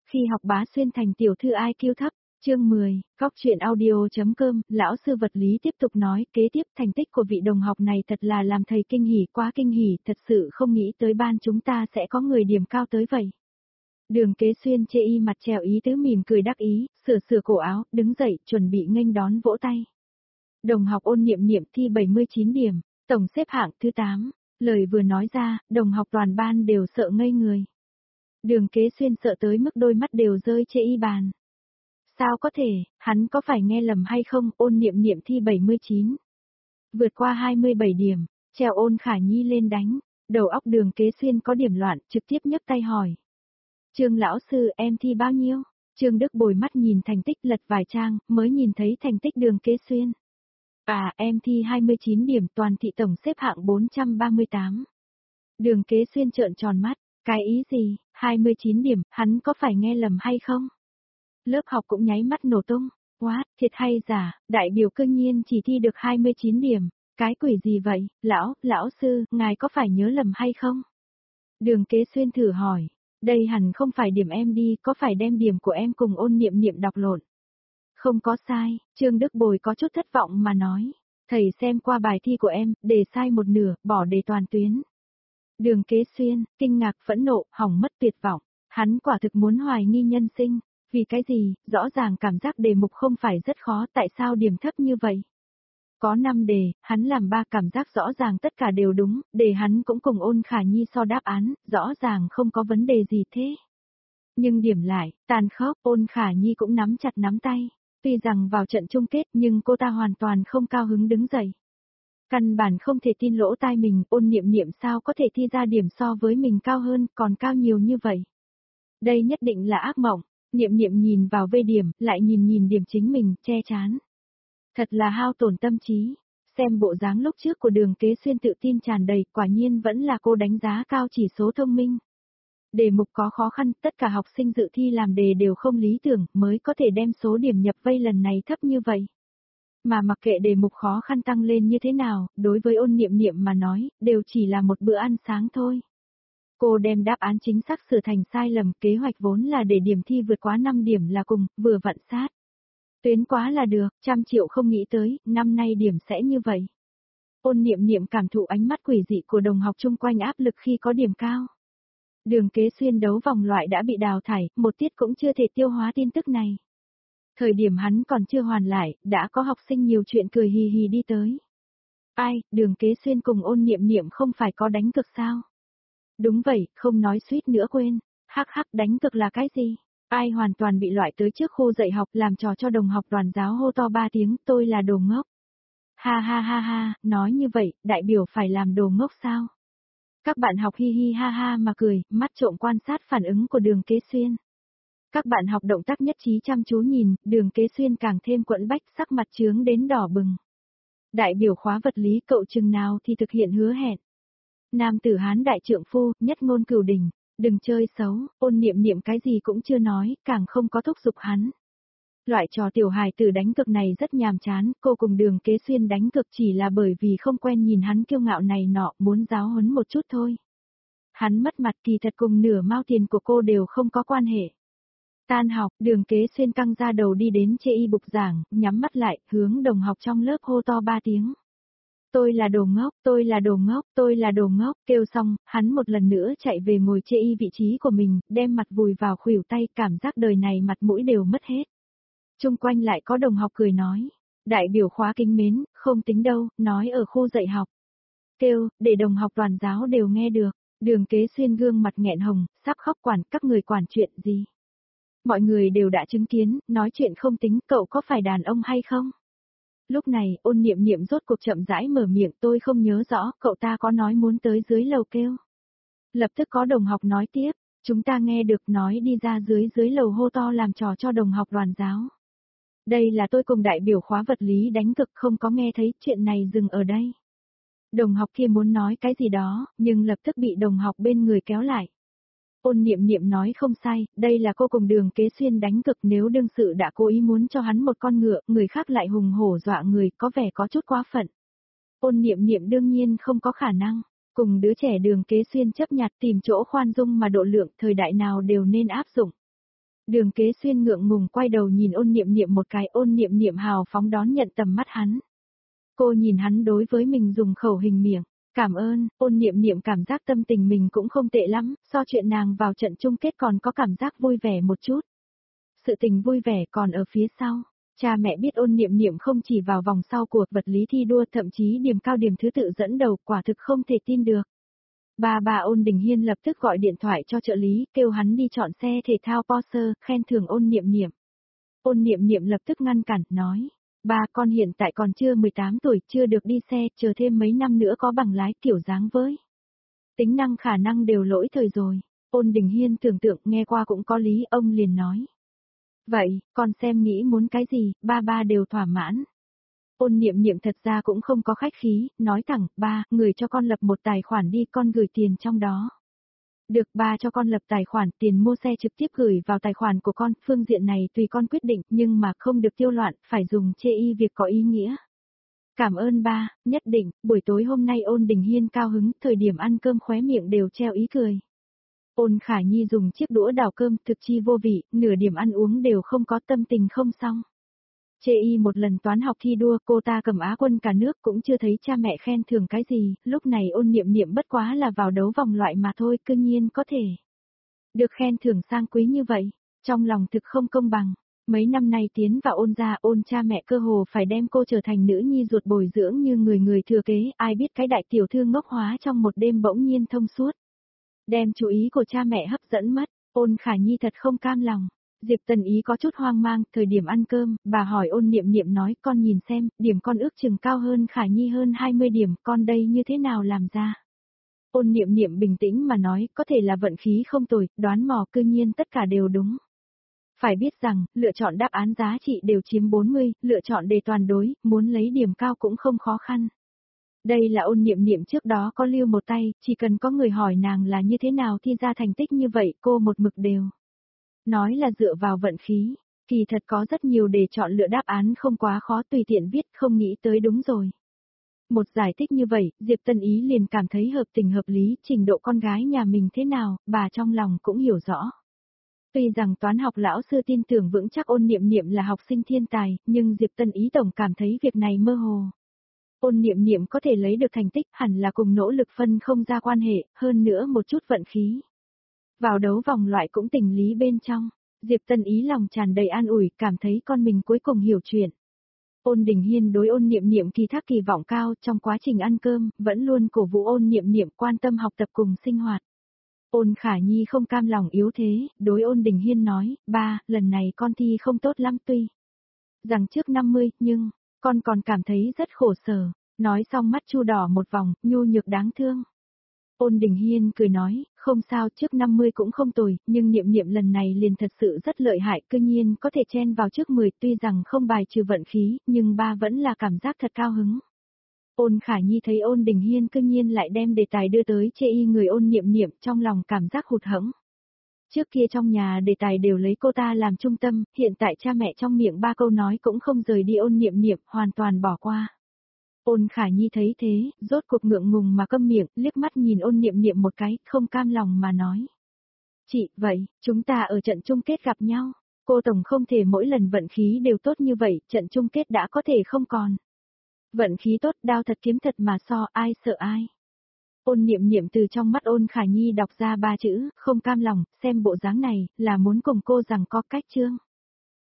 Khi học bá xuyên thành tiểu thư IQ thấp, chương 10, góc truyện audio.com, lão sư vật lý tiếp tục nói, kế tiếp thành tích của vị đồng học này thật là làm thầy kinh hỉ, quá kinh hỉ, thật sự không nghĩ tới ban chúng ta sẽ có người điểm cao tới vậy. Đường Kế Xuyên chê y mặt trèo ý tứ mỉm cười đắc ý, sửa cổ áo, đứng dậy, chuẩn bị nghênh đón vỗ tay. Đồng học Ôn Niệm Niệm thi 79 điểm, tổng xếp hạng thứ 8, lời vừa nói ra, đồng học toàn ban đều sợ ngây người. Đường Kế Xuyên sợ tới mức đôi mắt đều rơi chê y bàn. Sao có thể, hắn có phải nghe lầm hay không? Ôn Niệm Niệm thi 79. Vượt qua 27 điểm, treo Ôn Khả Nhi lên đánh, đầu óc Đường Kế Xuyên có điểm loạn, trực tiếp nhấc tay hỏi. Trương lão sư, em thi bao nhiêu? Trương Đức Bồi mắt nhìn thành tích lật vài trang, mới nhìn thấy thành tích Đường Kế Xuyên. À, em thi 29 điểm, toàn thị tổng xếp hạng 438. Đường Kế Xuyên trợn tròn mắt, cái ý gì, 29 điểm, hắn có phải nghe lầm hay không? Lớp học cũng nháy mắt nổ tung, what, thiệt hay giả, đại biểu cương nhiên chỉ thi được 29 điểm, cái quỷ gì vậy, lão sư, ngài có phải nhớ lầm hay không? Đường Kế Xuyên thử hỏi, đây hẳn không phải điểm em đi, có phải đem điểm của em cùng Ôn Niệm Niệm đọc lộn? Không có sai, Trương Đức Bồi có chút thất vọng mà nói, thầy xem qua bài thi của em, đề sai một nửa, bỏ đề toàn tuyến. Đường Kế Xuyên, kinh ngạc phẫn nộ, hỏng mất tuyệt vọng, hắn quả thực muốn hoài nghi nhân sinh, vì cái gì, rõ ràng cảm giác đề mục không phải rất khó, tại sao điểm thấp như vậy? Có 5 đề, hắn làm 3 cảm giác rõ ràng tất cả đều đúng, đề hắn cũng cùng Ôn Khả Nhi so đáp án, rõ ràng không có vấn đề gì thế. Nhưng điểm lại, tàn khốc, Ôn Khả Nhi cũng nắm chặt nắm tay, tuy rằng vào trận chung kết nhưng cô ta hoàn toàn không cao hứng đứng dậy. Căn bản không thể tin lỗ tai mình, Ôn Niệm Niệm sao có thể thi ra điểm so với mình cao hơn, còn cao nhiều như vậy. Đây nhất định là ác mộng, Niệm Niệm nhìn vào vây điểm, lại nhìn điểm chính mình, che chán. Thật là hao tổn tâm trí, xem bộ dáng lúc trước của Đường Kế Xuyên tự tin tràn đầy, quả nhiên vẫn là cô đánh giá cao chỉ số thông minh. Đề mục có khó khăn, tất cả học sinh dự thi làm đề đều không lý tưởng, mới có thể đem số điểm nhập vây lần này thấp như vậy. Mà mặc kệ đề mục khó khăn tăng lên như thế nào, đối với Ôn Niệm Niệm mà nói, đều chỉ là một bữa ăn sáng thôi. Cô đem đáp án chính xác sửa thành sai lầm, kế hoạch vốn là để điểm thi vượt quá 5 điểm là cùng, vừa vặn sát. Tuyến quá là được, 100 triệu không nghĩ tới, năm nay điểm sẽ như vậy. Ôn Niệm Niệm cảm thụ ánh mắt quỷ dị của đồng học chung quanh áp lực khi có điểm cao. Đường Kế Xuyên đấu vòng loại đã bị đào thải, một tiết cũng chưa thể tiêu hóa tin tức này. Thời điểm hắn còn chưa hoàn lại, đã có học sinh nhiều chuyện cười hì hì đi tới. Ai, Đường Kế Xuyên cùng Ôn Niệm Niệm không phải có đánh cực sao? Đúng vậy, không nói suýt nữa quên. Hắc đánh cực là cái gì? Ai hoàn toàn bị loại tới trước khu dạy học làm trò cho đồng học đoàn giáo hô to 3 tiếng, tôi là đồ ngốc. Ha, nói như vậy, đại biểu phải làm đồ ngốc sao? Các bạn học hi hi ha mà cười, mắt trộm quan sát phản ứng của Đường Kế Xuyên. Các bạn học động tác nhất trí chăm chú nhìn, Đường Kế Xuyên càng thêm quẫn bách, sắc mặt chướng đến đỏ bừng. Đại biểu khóa vật lý cậu chừng nào thì thực hiện hứa hẹn. Nam tử Hán đại trượng phu, nhất ngôn cửu đỉnh, đừng chơi xấu, Ôn Niệm Niệm cái gì cũng chưa nói, càng không có thúc giục hắn. Loại trò tiểu hài tử đánh cực này rất nhàm chán, cô cùng Đường Kế Xuyên đánh cực chỉ là bởi vì không quen nhìn hắn kiêu ngạo này nọ, muốn giáo huấn một chút thôi. Hắn mất mặt kỳ thật cùng nửa mao tiền của cô đều không có quan hệ. Tan học, Đường Kế Xuyên căng ra đầu đi đến chê y bục giảng, nhắm mắt lại, hướng đồng học trong lớp hô to 3 tiếng. Tôi là đồ ngốc, tôi là đồ ngốc, tôi là đồ ngốc, kêu xong, hắn một lần nữa chạy về ngồi chê y vị trí của mình, đem mặt vùi vào khuỷu tay, cảm giác đời này mặt mũi đều mất hết. Chung quanh lại có đồng học cười nói, đại biểu khóa kính mến, không tính đâu, nói ở khu dạy học. Kêu, để đồng học toàn giáo đều nghe được, Đường Kế Xuyên gương mặt nghẹn hồng, sắp khóc quản, các người quản chuyện gì. Mọi người đều đã chứng kiến, nói chuyện không tính, cậu có phải đàn ông hay không? Lúc này, Ôn Niệm Niệm rốt cuộc chậm rãi mở miệng, tôi không nhớ rõ, cậu ta có nói muốn tới dưới lầu kêu. Lập tức có đồng học nói tiếp, chúng ta nghe được nói đi ra dưới lầu hô to làm trò cho đồng học đoàn giáo. Đây là tôi cùng đại biểu khóa vật lý đánh cực, không có nghe thấy, chuyện này dừng ở đây. Đồng học kia muốn nói cái gì đó, nhưng lập tức bị đồng học bên người kéo lại. Ôn Niệm Niệm nói không sai, đây là cô cùng Đường Kế Xuyên đánh cực, nếu đương sự đã cố ý muốn cho hắn một con ngựa, người khác lại hùng hổ dọa người, có vẻ có chút quá phận. Ôn Niệm Niệm đương nhiên không có khả năng, cùng đứa trẻ Đường Kế Xuyên chấp nhặt tìm chỗ khoan dung mà độ lượng, thời đại nào đều nên áp dụng. Đường Kế Xuyên ngượng ngùng quay đầu nhìn Ôn Niệm Niệm một cái, Ôn Niệm Niệm hào phóng đón nhận tầm mắt hắn. Cô nhìn hắn đối với mình dùng khẩu hình miệng. Cảm ơn, Ôn Niệm Niệm cảm giác tâm tình mình cũng không tệ lắm, so chuyện nàng vào trận chung kết còn có cảm giác vui vẻ một chút. Sự tình vui vẻ còn ở phía sau. Cha mẹ biết Ôn Niệm Niệm không chỉ vào vòng sau cuộc vật lý thi đua, thậm chí điểm cao điểm thứ tự dẫn đầu, quả thực không thể tin được. Bà Ôn Đình Hiên lập tức gọi điện thoại cho trợ lý, kêu hắn đi chọn xe thể thao Porsche, khen thưởng Ôn Niệm Niệm. Ôn Niệm Niệm lập tức ngăn cản, nói, ba con hiện tại còn chưa 18 tuổi, chưa được đi xe, chờ thêm mấy năm nữa có bằng lái kiểu dáng với. Tính năng khả năng đều lỗi thời rồi. Ôn Đình Hiên tưởng tượng nghe qua cũng có lý, ông liền nói. Vậy, con xem nghĩ muốn cái gì, ba đều thỏa mãn. Ôn Niệm Niệm thật ra cũng không có khách khí, nói thẳng, ba, người cho con lập một tài khoản đi, con gửi tiền trong đó. Được, ba cho con lập tài khoản, tiền mua xe trực tiếp gửi vào tài khoản của con, phương diện này tùy con quyết định, nhưng mà không được tiêu loạn, phải dùng chê y việc có ý nghĩa. Cảm ơn ba, nhất định, buổi tối hôm nay Ôn Đình Hiên cao hứng, thời điểm ăn cơm khóe miệng đều treo ý cười. Ôn Khả Nhi dùng chiếc đũa đào cơm, thực chi vô vị, nửa điểm ăn uống đều không có, tâm tình không xong. Chê y một lần toán học thi đua, cô ta cầm Á quân cả nước cũng chưa thấy cha mẹ khen thưởng cái gì, lúc này Ôn Niệm Niệm bất quá là vào đấu vòng loại mà thôi, cư nhiên có thể được khen thưởng sang quý như vậy, trong lòng thực không công bằng. Mấy năm nay tiến vào Ôn gia, Ôn cha mẹ cơ hồ phải đem cô trở thành nữ nhi ruột bồi dưỡng như người thừa kế, ai biết cái đại tiểu thư ngốc hóa trong một đêm bỗng nhiên thông suốt. Đem chú ý của cha mẹ hấp dẫn mất, Ôn Khả Nhi thật không cam lòng. Diệp Tần Ý có chút hoang mang, thời điểm ăn cơm, bà hỏi Ôn Niệm Niệm nói, con nhìn xem, điểm con ước chừng cao hơn Khả Nhi hơn 20 điểm, con đây như thế nào làm ra? Ôn Niệm Niệm bình tĩnh mà nói, có thể là vận khí không tồi, đoán mò cư nhiên tất cả đều đúng. Phải biết rằng, lựa chọn đáp án giá trị đều chiếm 40, lựa chọn đề toàn đối, muốn lấy điểm cao cũng không khó khăn. Đây là Ôn Niệm Niệm trước đó có lưu một tay, chỉ cần có người hỏi nàng là như thế nào thi ra thành tích như vậy, cô một mực đều. Nói là dựa vào vận khí, kỳ thật có rất nhiều để chọn lựa đáp án không quá khó, tùy tiện viết, không nghĩ tới đúng rồi. Một giải thích như vậy, Diệp Tân Ý liền cảm thấy hợp tình hợp lý, trình độ con gái nhà mình thế nào, bà trong lòng cũng hiểu rõ. Tuy rằng toán học lão sư tin tưởng vững chắc Ôn Niệm Niệm là học sinh thiên tài, nhưng Diệp Tân Ý tổng cảm thấy việc này mơ hồ. Ôn Niệm Niệm có thể lấy được thành tích hẳn là cùng nỗ lực phân không ra quan hệ, hơn nữa một chút vận khí. Vào đấu vòng loại cũng tình lý bên trong, Diệp Tân Ý lòng tràn đầy an ủi, cảm thấy con mình cuối cùng hiểu chuyện. Ôn Đình Hiên đối Ôn Niệm Niệm kỳ thác kỳ vọng cao, trong quá trình ăn cơm, vẫn luôn cổ vũ Ôn Niệm Niệm quan tâm học tập cùng sinh hoạt. Ôn Khả Nhi không cam lòng yếu thế, đối Ôn Đình Hiên nói, ba, lần này con thi không tốt lắm tuy rằng trước 50, nhưng, con còn cảm thấy rất khổ sở, nói xong mắt chu đỏ một vòng, nhu nhược đáng thương. Ôn Đình Hiên cười nói, không sao, trước 50 cũng không tồi, nhưng Niệm Niệm lần này liền thật sự rất lợi hại, cư nhiên có thể chen vào trước 10, tuy rằng không bài trừ vận khí, nhưng ba vẫn là cảm giác thật cao hứng. Ôn Khả Nhi thấy Ôn Đình Hiên cư nhiên lại đem đề tài đưa tới chê y người Ôn Niệm Niệm, trong lòng cảm giác hụt hẫng. Trước kia trong nhà đề tài đều lấy cô ta làm trung tâm, hiện tại cha mẹ trong miệng ba câu nói cũng không rời đi Ôn Niệm Niệm, hoàn toàn bỏ qua. Ôn Khả Nhi thấy thế, rốt cuộc ngượng ngùng mà câm miệng, liếc mắt nhìn Ôn Niệm Niệm một cái, không cam lòng mà nói. Chị, vậy, chúng ta ở trận chung kết gặp nhau, cô tổng không thể mỗi lần vận khí đều tốt như vậy, trận chung kết đã có thể không còn. Vận khí tốt, đao thật kiếm thật mà so, ai sợ ai. Ôn Niệm Niệm từ trong mắt Ôn Khả Nhi đọc ra ba chữ, không cam lòng, xem bộ dáng này, là muốn cùng cô rằng có cách chương.